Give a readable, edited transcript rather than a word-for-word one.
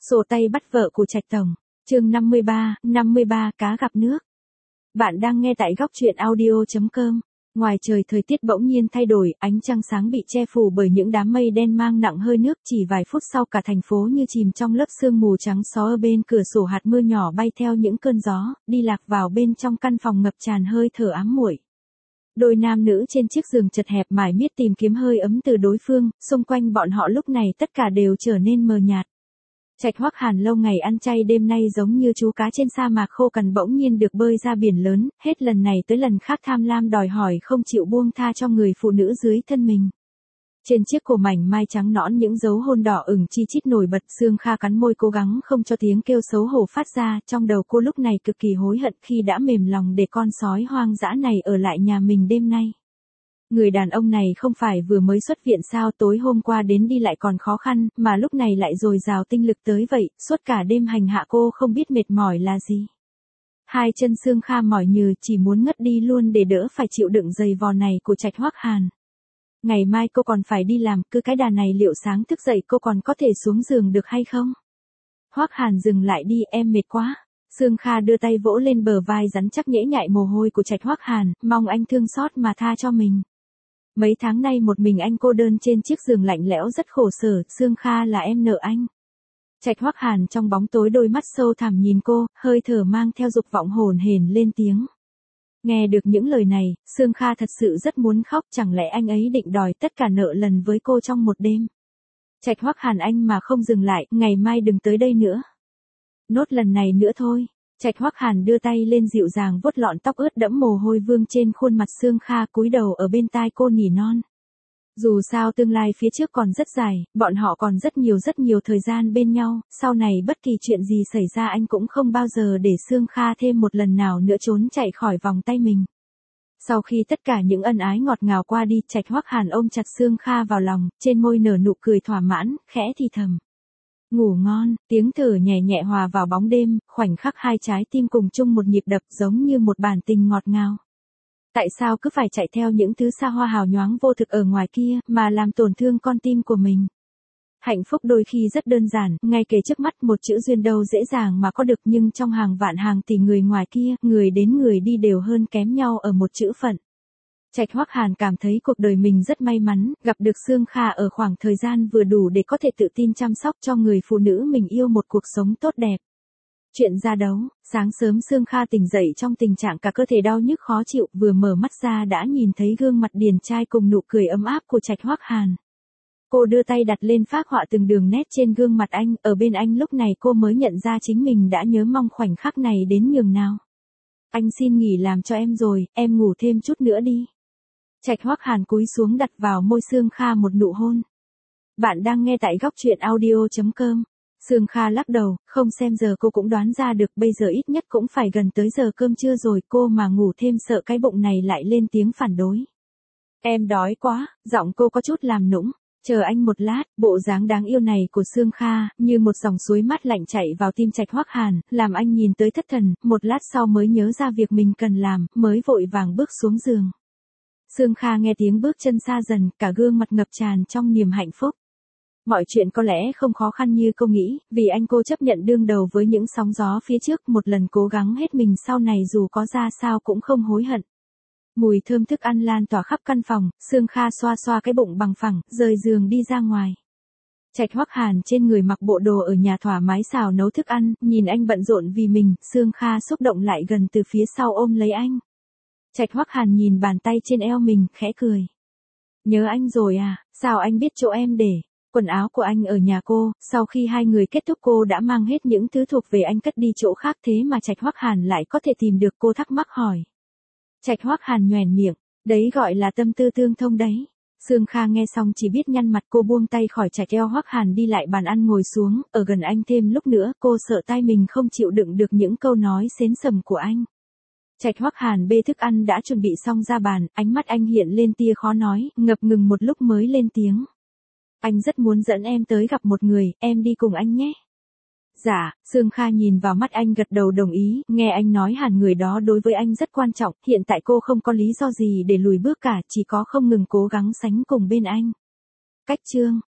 Sổ tay bắt vợ của Trạch Tổng. Chương 53 cá gặp nước. Bạn đang nghe tại góc truyện audio.com. Ngoài trời thời tiết bỗng nhiên thay đổi, ánh trăng sáng bị che phủ bởi những đám mây đen mang nặng hơi nước, chỉ vài phút sau cả thành phố như chìm trong lớp sương mù trắng xóa. Ở bên cửa sổ hạt mưa nhỏ bay theo những cơn gió, đi lạc vào bên trong căn phòng ngập tràn hơi thở ám muội. Đôi nam nữ trên chiếc giường chật hẹp mải miết tìm kiếm hơi ấm từ đối phương, xung quanh bọn họ lúc này tất cả đều trở nên mờ nhạt. Trạch Hoắc Hàn lâu ngày ăn chay đêm nay giống như chú cá trên sa mạc khô cằn bỗng nhiên được bơi ra biển lớn, hết lần này tới lần khác tham lam đòi hỏi không chịu buông tha cho người phụ nữ dưới thân mình. Trên chiếc cổ mảnh mai trắng nõn những dấu hôn đỏ ửng chi chít nổi bật. Sương Kha cắn môi cố gắng không cho tiếng kêu xấu hổ phát ra, trong đầu cô lúc này cực kỳ hối hận khi đã mềm lòng để con sói hoang dã này ở lại nhà mình đêm nay. Người đàn ông này không phải vừa mới xuất viện sao, tối hôm qua đến đi lại còn khó khăn, mà lúc này lại dồi dào tinh lực tới vậy, suốt cả đêm hành hạ cô không biết mệt mỏi là gì. Hai chân Sương Kha mỏi nhừ chỉ muốn ngất đi luôn để đỡ phải chịu đựng giày vò này của Trạch Hoắc Hàn. Ngày mai cô còn phải đi làm, cứ cái đà này liệu sáng thức dậy cô còn có thể xuống giường được hay không? Hoắc Hàn dừng lại đi, em mệt quá. Sương Kha đưa tay vỗ lên bờ vai rắn chắc nhễ nhại mồ hôi của Trạch Hoắc Hàn, mong anh thương xót mà tha cho mình. Mấy tháng nay một mình anh cô đơn trên chiếc giường lạnh lẽo rất khổ sở, Sương Kha là em nợ anh. Trạch Hoắc Hàn trong bóng tối đôi mắt sâu thẳm nhìn cô, hơi thở mang theo dục vọng hổn hển lên tiếng. Nghe được những lời này, Sương Kha thật sự rất muốn khóc, chẳng lẽ anh ấy định đòi tất cả nợ lần với cô trong một đêm. Trạch Hoắc Hàn anh mà không dừng lại, ngày mai đừng tới đây nữa. Nốt lần này nữa thôi. Trạch Hoắc Hàn đưa tay lên dịu dàng vuốt lọn tóc ướt đẫm mồ hôi vương trên khuôn mặt Sương Kha, cúi đầu ở bên tai cô nỉ non. Dù sao tương lai phía trước còn rất dài, bọn họ còn rất nhiều thời gian bên nhau, sau này bất kỳ chuyện gì xảy ra anh cũng không bao giờ để Sương Kha thêm một lần nào nữa trốn chạy khỏi vòng tay mình. Sau khi tất cả những ân ái ngọt ngào qua đi, Trạch Hoắc Hàn ôm chặt Sương Kha vào lòng, trên môi nở nụ cười thỏa mãn, khẽ thì thầm. Ngủ ngon, tiếng thở nhẹ nhẹ hòa vào bóng đêm, khoảnh khắc hai trái tim cùng chung một nhịp đập giống như một bản tình ngọt ngào. Tại sao cứ phải chạy theo những thứ xa hoa hào nhoáng vô thực ở ngoài kia, mà làm tổn thương con tim của mình? Hạnh phúc đôi khi rất đơn giản, ngay kề trước mắt một chữ duyên đâu dễ dàng mà có được, nhưng trong hàng vạn hàng tỷ người ngoài kia, người đến người đi đều hơn kém nhau ở một chữ phận. Trạch Hoắc Hàn cảm thấy cuộc đời mình rất may mắn, gặp được Sương Kha ở khoảng thời gian vừa đủ để có thể tự tin chăm sóc cho người phụ nữ mình yêu một cuộc sống tốt đẹp. Chuyện ra đấu, sáng sớm Sương Kha tỉnh dậy trong tình trạng cả cơ thể đau nhức khó chịu, vừa mở mắt ra đã nhìn thấy gương mặt điển trai cùng nụ cười ấm áp của Trạch Hoắc Hàn. Cô đưa tay đặt lên phác họa từng đường nét trên gương mặt anh, ở bên anh lúc này cô mới nhận ra chính mình đã nhớ mong khoảnh khắc này đến nhường nào. Anh xin nghỉ làm cho em rồi, em ngủ thêm chút nữa đi. Trạch Hoắc Hàn cúi xuống đặt vào môi Sương Kha một nụ hôn. Bạn đang nghe tại góc truyện audio.com. Sương Kha lắc đầu, không xem giờ cô cũng đoán ra được, bây giờ ít nhất cũng phải gần tới giờ cơm trưa rồi, cô mà ngủ thêm sợ cái bụng này lại lên tiếng phản đối. Em đói quá, giọng cô có chút làm nũng. Chờ anh một lát, bộ dáng đáng yêu này của Sương Kha, như một dòng suối mát lạnh chảy vào tim Trạch Hoắc Hàn, làm anh nhìn tới thất thần, một lát sau mới nhớ ra việc mình cần làm, mới vội vàng bước xuống giường. Sương Kha nghe tiếng bước chân xa dần, cả gương mặt ngập tràn trong niềm hạnh phúc. Mọi chuyện có lẽ không khó khăn như cô nghĩ, vì anh cô chấp nhận đương đầu với những sóng gió phía trước, một lần cố gắng hết mình, sau này dù có ra sao cũng không hối hận. Mùi thơm thức ăn lan tỏa khắp căn phòng, Sương Kha xoa xoa cái bụng bằng phẳng, rời giường đi ra ngoài. Trạch Hoắc Hàn trên người mặc bộ đồ ở nhà thoải mái xào nấu thức ăn, nhìn anh bận rộn vì mình, Sương Kha xúc động lại gần từ phía sau ôm lấy anh. Trạch Hoắc Hàn nhìn bàn tay trên eo mình, khẽ cười. Nhớ anh rồi à, sao anh biết chỗ em để quần áo của anh ở nhà cô? Sau khi hai người kết thúc cô đã mang hết những thứ thuộc về anh cất đi chỗ khác, thế mà Trạch Hoắc Hàn lại có thể tìm được, cô thắc mắc hỏi. Trạch Hoắc Hàn nhoẻn miệng, đấy gọi là tâm tư tương thông đấy. Sương Kha nghe xong chỉ biết nhăn mặt, cô buông tay khỏi Trạch eo Hoắc Hàn đi lại bàn ăn ngồi xuống, ở gần anh thêm lúc nữa, cô sợ tai mình không chịu đựng được những câu nói xến sầm của anh. Trạch Hoắc Hàn bê thức ăn đã chuẩn bị xong ra bàn, ánh mắt anh hiện lên tia khó nói, ngập ngừng một lúc mới lên tiếng. Anh rất muốn dẫn em tới gặp một người, em đi cùng anh nhé. Dạ, Sương Kha nhìn vào mắt anh gật đầu đồng ý, nghe anh nói hẳn người đó đối với anh rất quan trọng, hiện tại cô không có lý do gì để lùi bước cả, chỉ có không ngừng cố gắng sánh cùng bên anh. Cách chương